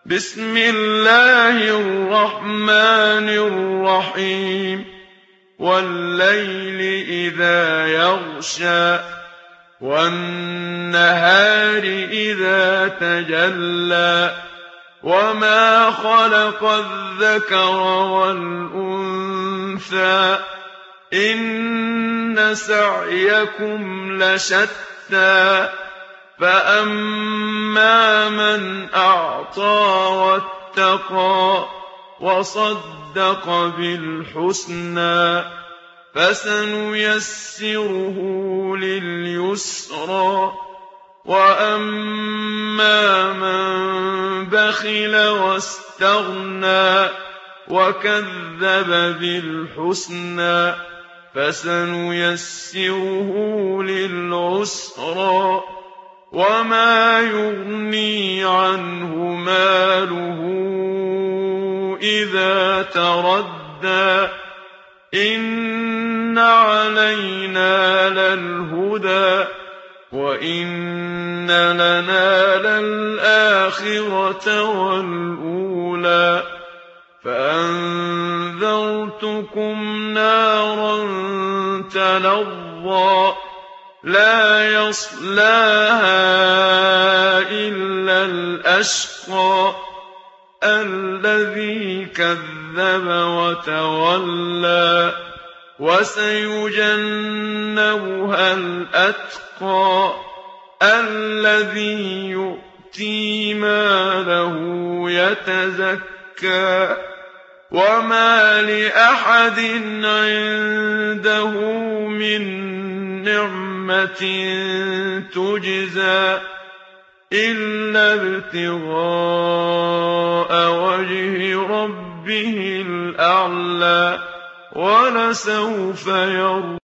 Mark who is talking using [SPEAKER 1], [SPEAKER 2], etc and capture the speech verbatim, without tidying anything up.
[SPEAKER 1] بسم الله الرحمن الرحيم والليل إذا يغشى والنهار إذا تجلى وما خلق الذكر والأنثى إن سعيكم لشتى فأما من أعطى واتقى وصدق بالحسنى فسنيسره لليسرى وأما من بخل واستغنى وكذب بالحسنى فسنيسره للعسرى وما يغني عنه ماله إذا تردى إن علينا للهدى وإن لنا للآخرة والأولى فأنذرتكم نارا تلظى لا يصلاها إلا الأشقى الذي كذب وتولى وسيجنبها الأتقى الذي يؤتي ماله يتزكى وما لأحد عنده من نعمة تجزى إلا ابتغاء وجه ربه الأعلى ولسوف يرضى.